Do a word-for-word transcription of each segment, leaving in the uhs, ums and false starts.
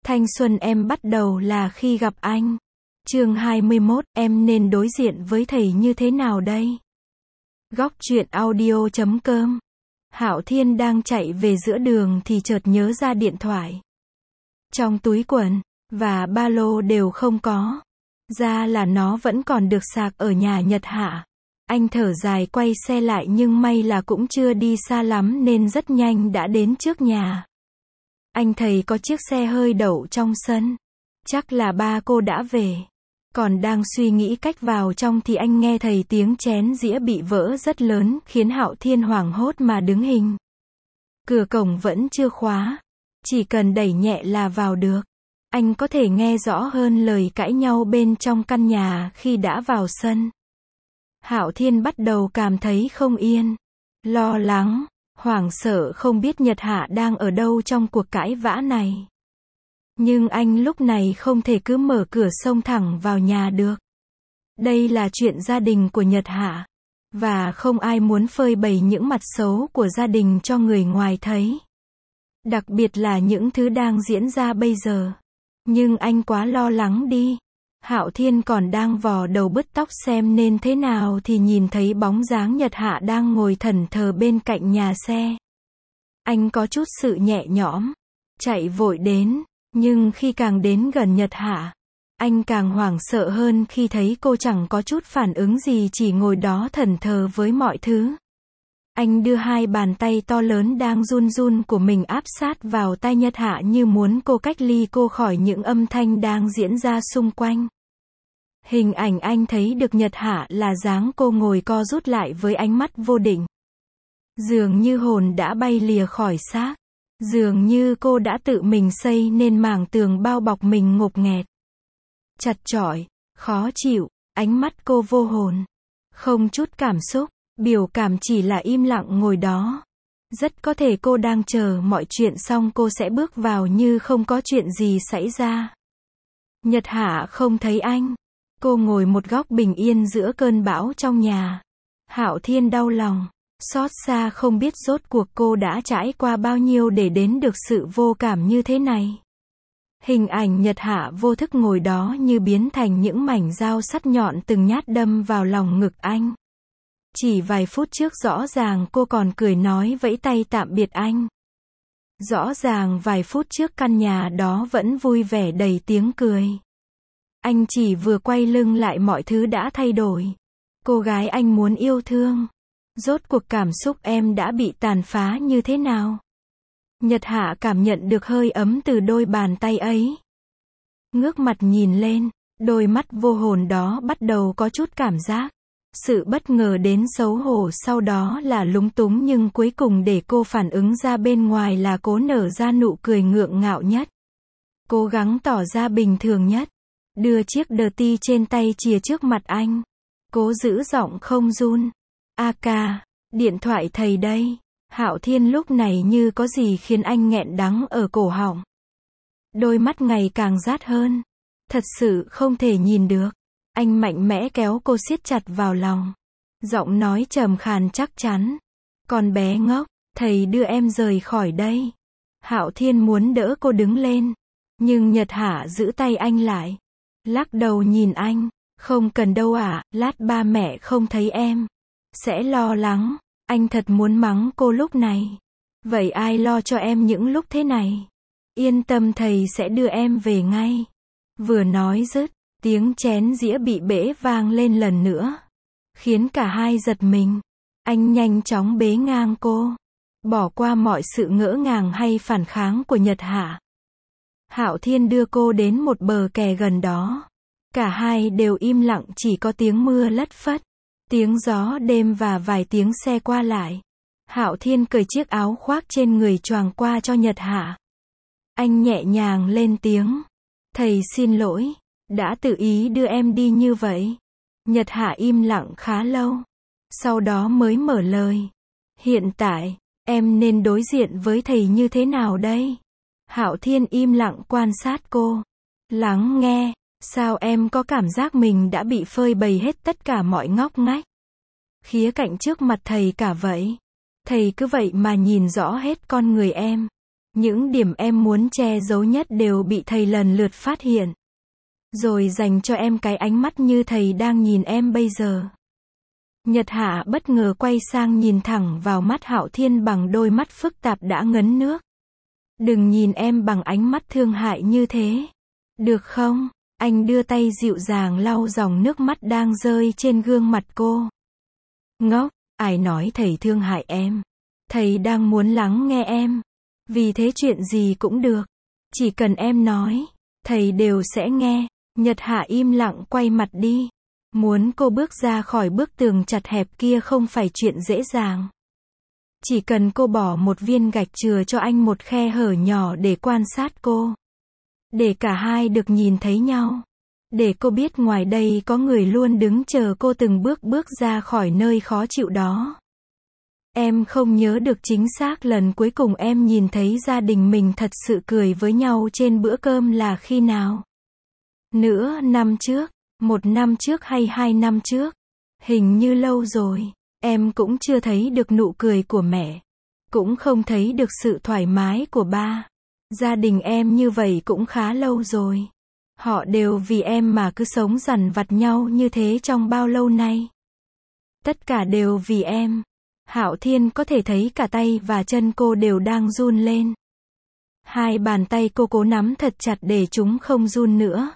Thanh xuân em bắt đầu là khi gặp anh. Chương hai mươi mốt, em nên đối diện với thầy như thế nào đây? Góc truyện audio chấm com. Hạo Thiên đang chạy về giữa đường thì chợt nhớ ra điện thoại. Trong túi quần và ba lô đều không có. Ra là nó vẫn còn được sạc ở nhà Nhật Hạ. Anh thở dài quay xe lại nhưng may là cũng chưa đi xa lắm nên rất nhanh đã đến trước nhà. Anh thấy có chiếc xe hơi đậu trong sân. Chắc là ba cô đã về. Còn đang suy nghĩ cách vào trong thì anh nghe thấy tiếng chén dĩa bị vỡ rất lớn khiến Hạo Thiên hoảng hốt mà đứng hình. Cửa cổng vẫn chưa khóa. Chỉ cần đẩy nhẹ là vào được. Anh có thể nghe rõ hơn lời cãi nhau bên trong căn nhà khi đã vào sân. Hạo Thiên bắt đầu cảm thấy không yên, lo lắng, hoảng sợ không biết Nhật Hạ đang ở đâu trong cuộc cãi vã này. Nhưng anh lúc này không thể cứ mở cửa xông thẳng vào nhà được. Đây là chuyện gia đình của Nhật Hạ. Và không ai muốn phơi bày những mặt xấu của gia đình cho người ngoài thấy. Đặc biệt là những thứ đang diễn ra bây giờ. Nhưng anh quá lo lắng đi. Hạo Thiên còn đang vò đầu bứt tóc xem nên thế nào thì nhìn thấy bóng dáng Nhật Hạ đang ngồi thẫn thờ bên cạnh nhà xe. Anh có chút sự nhẹ nhõm, chạy vội đến, nhưng khi càng đến gần Nhật Hạ, anh càng hoảng sợ hơn khi thấy cô chẳng có chút phản ứng gì chỉ ngồi đó thẫn thờ với mọi thứ. Anh đưa hai bàn tay to lớn đang run run của mình áp sát vào tai Nhật Hạ như muốn cô cách ly cô khỏi những âm thanh đang diễn ra xung quanh. Hình ảnh anh thấy được Nhật Hạ là dáng cô ngồi co rút lại với ánh mắt vô định. Dường như hồn đã bay lìa khỏi xác. Dường như cô đã tự mình xây nên mảng tường bao bọc mình ngộp nghẹt. Chặt chọi, khó chịu, ánh mắt cô vô hồn. Không chút cảm xúc, biểu cảm chỉ là im lặng ngồi đó. Rất có thể cô đang chờ mọi chuyện xong cô sẽ bước vào như không có chuyện gì xảy ra. Nhật Hạ không thấy anh. Cô ngồi một góc bình yên giữa cơn bão trong nhà. Hạo Thiên đau lòng, xót xa không biết rốt cuộc cô đã trải qua bao nhiêu để đến được sự vô cảm như thế này. Hình ảnh Nhật Hạ vô thức ngồi đó như biến thành những mảnh dao sắt nhọn từng nhát đâm vào lòng ngực anh. Chỉ vài phút trước rõ ràng cô còn cười nói vẫy tay tạm biệt anh. Rõ ràng vài phút trước căn nhà đó vẫn vui vẻ đầy tiếng cười. Anh chỉ vừa quay lưng lại mọi thứ đã thay đổi. Cô gái anh muốn yêu thương. Rốt cuộc cảm xúc em đã bị tàn phá như thế nào? Nhật Hạ cảm nhận được hơi ấm từ đôi bàn tay ấy. Ngước mặt nhìn lên, đôi mắt vô hồn đó bắt đầu có chút cảm giác. Sự bất ngờ đến xấu hổ sau đó là lúng túng nhưng cuối cùng để cô phản ứng ra bên ngoài là cố nở ra nụ cười ngượng ngạo nhất. Cố gắng tỏ ra bình thường nhất. Đưa chiếc đờ ti trên tay chìa trước mặt anh. Cố giữ giọng không run. A ca, điện thoại thầy đây. Hạo Thiên lúc này như có gì khiến anh nghẹn đắng ở cổ họng. Đôi mắt ngày càng rát hơn. Thật sự không thể nhìn được. Anh mạnh mẽ kéo cô siết chặt vào lòng. Giọng nói trầm khàn chắc chắn. Con bé ngốc, thầy đưa em rời khỏi đây. Hạo Thiên muốn đỡ cô đứng lên. Nhưng Nhật Hạ giữ tay anh lại. Lắc đầu nhìn anh. Không cần đâu ạ, lát ba mẹ không thấy em. Sẽ lo lắng. Anh thật muốn mắng cô lúc này. Vậy ai lo cho em những lúc thế này? Yên tâm thầy sẽ đưa em về ngay. Vừa nói dứt, tiếng chén dĩa bị bể vang lên lần nữa. Khiến cả hai giật mình. Anh nhanh chóng bế ngang cô. Bỏ qua mọi sự ngỡ ngàng hay phản kháng của Nhật Hạ. Hạo Thiên đưa cô đến một bờ kè gần đó. Cả hai đều im lặng chỉ có tiếng mưa lất phất. Tiếng gió đêm và vài tiếng xe qua lại. Hạo Thiên cởi chiếc áo khoác trên người choàng qua cho Nhật Hạ. Anh nhẹ nhàng lên tiếng. Thầy xin lỗi. Đã tự ý đưa em đi như vậy. Nhật Hạ im lặng khá lâu. Sau đó mới mở lời. Hiện tại, em nên đối diện với thầy như thế nào đây? Hạo Thiên im lặng quan sát cô. Lắng nghe. Sao em có cảm giác mình đã bị phơi bày hết tất cả mọi ngóc ngách? Khía cạnh trước mặt thầy cả vậy. Thầy cứ vậy mà nhìn rõ hết con người em. Những điểm em muốn che giấu nhất đều bị thầy lần lượt phát hiện. Rồi dành cho em cái ánh mắt như thầy đang nhìn em bây giờ. Nhật Hạ bất ngờ quay sang nhìn thẳng vào mắt Hạo Thiên bằng đôi mắt phức tạp đã ngấn nước. Đừng nhìn em bằng ánh mắt thương hại như thế. Được không? Anh đưa tay dịu dàng lau dòng nước mắt đang rơi trên gương mặt cô. Ngốc, ai nói thầy thương hại em? Thầy đang muốn lắng nghe em. Vì thế chuyện gì cũng được. Chỉ cần em nói, thầy đều sẽ nghe. Nhật Hạ im lặng quay mặt đi. Muốn cô bước ra khỏi bức tường chặt hẹp kia không phải chuyện dễ dàng. Chỉ cần cô bỏ một viên gạch chừa cho anh một khe hở nhỏ để quan sát cô. Để cả hai được nhìn thấy nhau. Để cô biết ngoài đây có người luôn đứng chờ cô từng bước bước ra khỏi nơi khó chịu đó. Em không nhớ được chính xác lần cuối cùng em nhìn thấy gia đình mình thật sự cười với nhau trên bữa cơm là khi nào. Nửa năm trước, một năm trước hay hai năm trước. Hình như lâu rồi. Em cũng chưa thấy được nụ cười của mẹ. Cũng không thấy được sự thoải mái của ba. Gia đình em như vậy cũng khá lâu rồi. Họ đều vì em mà cứ sống dằn vặt nhau như thế trong bao lâu nay. Tất cả đều vì em. Hạo Thiên có thể thấy cả tay và chân cô đều đang run lên. Hai bàn tay cô cố nắm thật chặt để chúng không run nữa.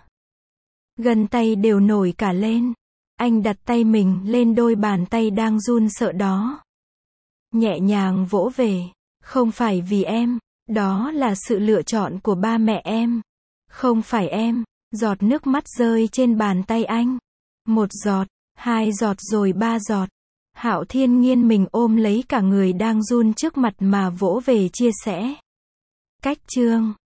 Gân tay đều nổi cả lên. Anh đặt tay mình lên đôi bàn tay đang run sợ đó. Nhẹ nhàng vỗ về. Không phải vì em. Đó là sự lựa chọn của ba mẹ em. Không phải em. Giọt nước mắt rơi trên bàn tay anh. Một giọt, hai giọt rồi ba giọt. Hạo Thiên nghiêng mình ôm lấy cả người đang run trước mặt mà vỗ về chia sẻ. Cách chương